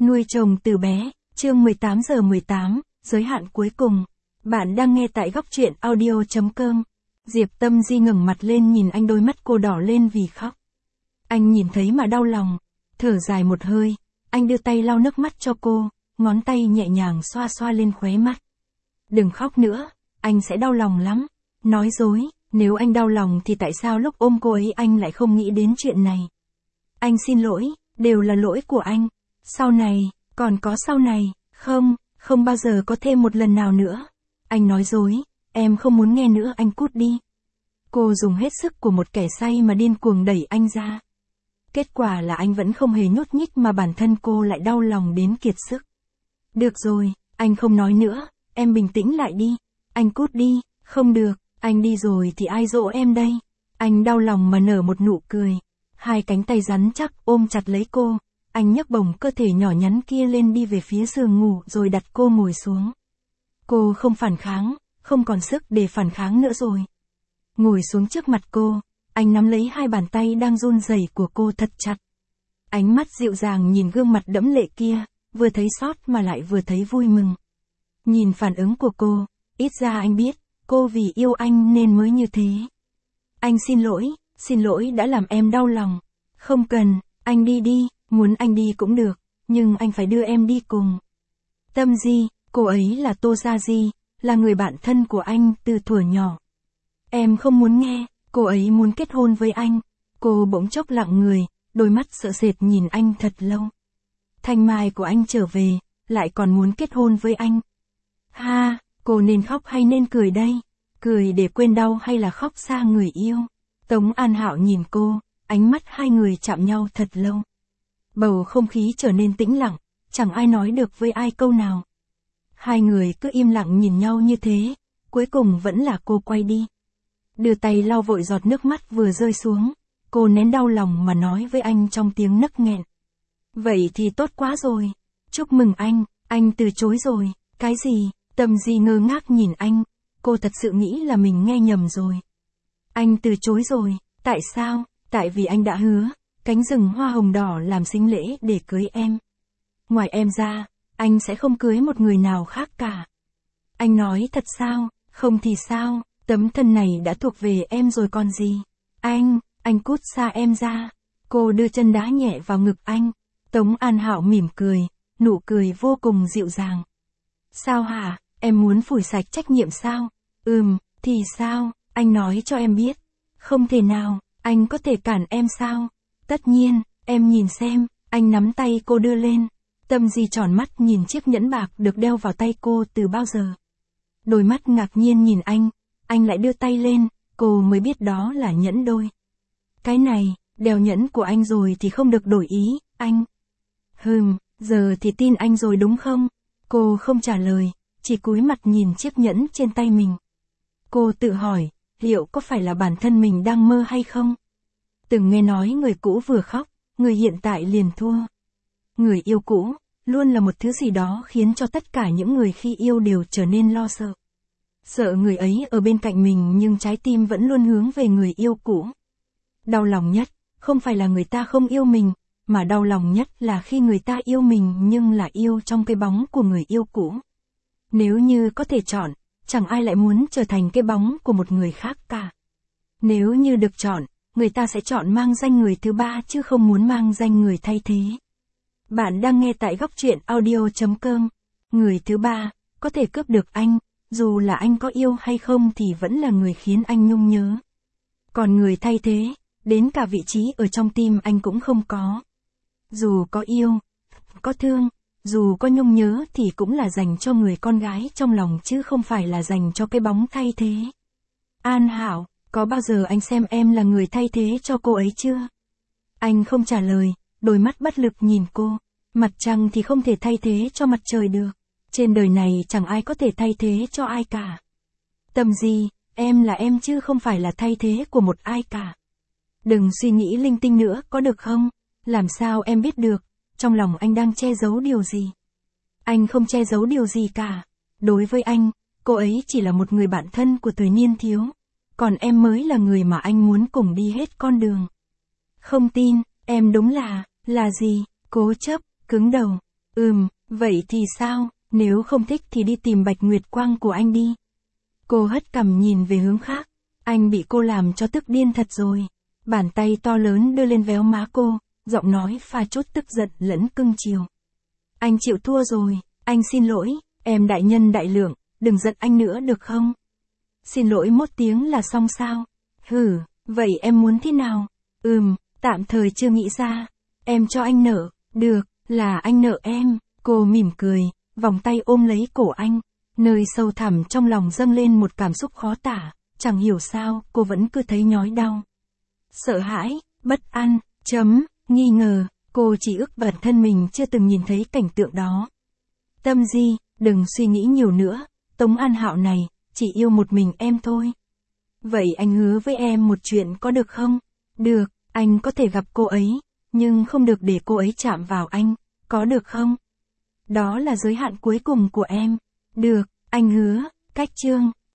Nuôi chồng từ bé, chương 18:18, giới hạn cuối cùng. Bạn đang nghe tại góc truyện audio.com. Diệp Tâm Di ngẩng mặt lên nhìn anh, đôi mắt cô đỏ lên vì khóc. Anh nhìn thấy mà đau lòng, thở dài một hơi, anh đưa tay lau nước mắt cho cô, ngón tay nhẹ nhàng xoa xoa lên khóe mắt. Đừng khóc nữa, anh sẽ đau lòng lắm. Nói dối, nếu anh đau lòng thì tại sao lúc ôm cô ấy anh lại không nghĩ đến chuyện này? Anh xin lỗi, đều là lỗi của anh. Sau này, còn có sau này, không bao giờ có thêm một lần nào nữa. Anh nói dối, em không muốn nghe nữa, anh cút đi. Cô dùng hết sức của một kẻ say mà điên cuồng đẩy anh ra. Kết quả là anh vẫn không hề nhúc nhích mà bản thân cô lại đau lòng đến kiệt sức. Được rồi, anh không nói nữa, em bình tĩnh lại đi. Anh cút đi, không được, anh đi rồi thì ai dỗ em đây? Anh đau lòng mà nở một nụ cười. Hai cánh tay rắn chắc ôm chặt lấy cô. Anh nhấc bổng cơ thể nhỏ nhắn kia lên đi về phía giường ngủ rồi đặt cô ngồi xuống. Cô không phản kháng, không còn sức để phản kháng nữa rồi. Ngồi xuống trước mặt cô, anh nắm lấy hai bàn tay đang run rẩy của cô thật chặt. Ánh mắt dịu dàng nhìn gương mặt đẫm lệ kia, vừa thấy xót mà lại vừa thấy vui mừng. Nhìn phản ứng của cô, ít ra anh biết, cô vì yêu anh nên mới như thế. Anh xin lỗi đã làm em đau lòng. Không cần, anh đi đi, muốn anh đi cũng được, nhưng anh phải đưa em đi cùng. Tâm Di, cô ấy là Tô Gia Di, là người bạn thân của anh từ thuở nhỏ. Em không muốn nghe, cô ấy muốn kết hôn với anh. Cô bỗng chốc lặng người, đôi mắt sợ sệt nhìn anh thật lâu. Thanh mai của anh trở về, lại còn muốn kết hôn với anh. Ha, cô nên khóc hay nên cười đây? Cười để quên đau hay là khóc xa người yêu? Tống An Hạo nhìn cô, ánh mắt hai người chạm nhau thật lâu. Bầu không khí trở nên tĩnh lặng, chẳng ai nói được với ai câu nào. Hai người cứ im lặng nhìn nhau như thế, cuối cùng vẫn là cô quay đi. Đưa tay lau vội giọt nước mắt vừa rơi xuống, cô nén đau lòng mà nói với anh trong tiếng nấc nghẹn. Vậy thì tốt quá rồi, chúc mừng anh từ chối rồi, cái gì? Tâm Di ngơ ngác nhìn anh, cô thật sự nghĩ là mình nghe nhầm rồi. Anh từ chối rồi, tại sao? Tại vì anh đã hứa, cánh rừng hoa hồng đỏ làm sính lễ để cưới em. Ngoài em ra, anh sẽ không cưới một người nào khác cả. Anh nói thật sao? Không thì sao? Tấm thân này đã thuộc về em rồi còn gì? Anh cút xa em ra. Cô đưa chân đá nhẹ vào ngực anh. Tống An Hạo mỉm cười, nụ cười vô cùng dịu dàng. Sao hả? Em muốn phủi sạch trách nhiệm sao? Thì sao? Anh nói cho em biết. Không thể nào, anh có thể cản em sao? Tất nhiên, em nhìn xem, anh nắm tay cô đưa lên. Tâm Di tròn mắt nhìn chiếc nhẫn bạc được đeo vào tay cô từ bao giờ. Đôi mắt ngạc nhiên nhìn anh lại đưa tay lên, cô mới biết đó là nhẫn đôi. Cái này, đeo nhẫn của anh rồi thì không được đổi ý, anh. Giờ thì tin anh rồi đúng không? Cô không trả lời, chỉ cúi mặt nhìn chiếc nhẫn trên tay mình. Cô tự hỏi, liệu có phải là bản thân mình đang mơ hay không? Từng nghe nói người cũ vừa khóc, người hiện tại liền thua. Người yêu cũ, luôn là một thứ gì đó khiến cho tất cả những người khi yêu đều trở nên lo sợ. Sợ người ấy ở bên cạnh mình nhưng trái tim vẫn luôn hướng về người yêu cũ. Đau lòng nhất, không phải là người ta không yêu mình, mà đau lòng nhất là khi người ta yêu mình nhưng là yêu trong cái bóng của người yêu cũ. Nếu như có thể chọn, chẳng ai lại muốn trở thành cái bóng của một người khác cả. Nếu như được chọn, người ta sẽ chọn mang danh người thứ ba chứ không muốn mang danh người thay thế. Bạn đang nghe tại góc truyện audio.com. Người thứ ba, có thể cướp được anh, dù là anh có yêu hay không thì vẫn là người khiến anh nhung nhớ. Còn người thay thế, đến cả vị trí ở trong tim anh cũng không có. Dù có yêu, có thương, dù có nhung nhớ thì cũng là dành cho người con gái trong lòng chứ không phải là dành cho cái bóng thay thế. An Hạo, có bao giờ anh xem em là người thay thế cho cô ấy chưa? Anh không trả lời, đôi mắt bất lực nhìn cô. Mặt trăng thì không thể thay thế cho mặt trời được. Trên đời này chẳng ai có thể thay thế cho ai cả. Tâm Di, em là em chứ không phải là thay thế của một ai cả. Đừng suy nghĩ linh tinh nữa có được không? Làm sao em biết được, trong lòng anh đang che giấu điều gì? Anh không che giấu điều gì cả. Đối với anh, cô ấy chỉ là một người bạn thân của thời niên thiếu. Còn em mới là người mà anh muốn cùng đi hết con đường. Không tin, em đúng là gì? Cố chấp, cứng đầu. Vậy thì sao, nếu không thích thì đi tìm Bạch Nguyệt Quang của anh đi. Cô hất cằm nhìn về hướng khác. Anh bị cô làm cho tức điên thật rồi. Bàn tay to lớn đưa lên véo má cô, giọng nói pha chút tức giận lẫn cưng chiều. Anh chịu thua rồi, anh xin lỗi, em đại nhân đại lượng, đừng giận anh nữa được không? Xin lỗi một tiếng là xong sao? Vậy em muốn thế nào? Tạm thời chưa nghĩ ra. Em cho anh nợ, được, là anh nợ em. Cô mỉm cười, vòng tay ôm lấy cổ anh. Nơi sâu thẳm trong lòng dâng lên một cảm xúc khó tả, chẳng hiểu sao, cô vẫn cứ thấy nhói đau. Sợ hãi, bất an, nghi ngờ, cô chỉ ước bản thân mình chưa từng nhìn thấy cảnh tượng đó. Tâm Di, đừng suy nghĩ nhiều nữa, Tống An Hạo này, chỉ yêu một mình em thôi. Vậy anh hứa với em một chuyện có được không? Được, anh có thể gặp cô ấy, nhưng không được để cô ấy chạm vào anh, có được không? Đó là giới hạn cuối cùng của em. Được, anh hứa. Cách chương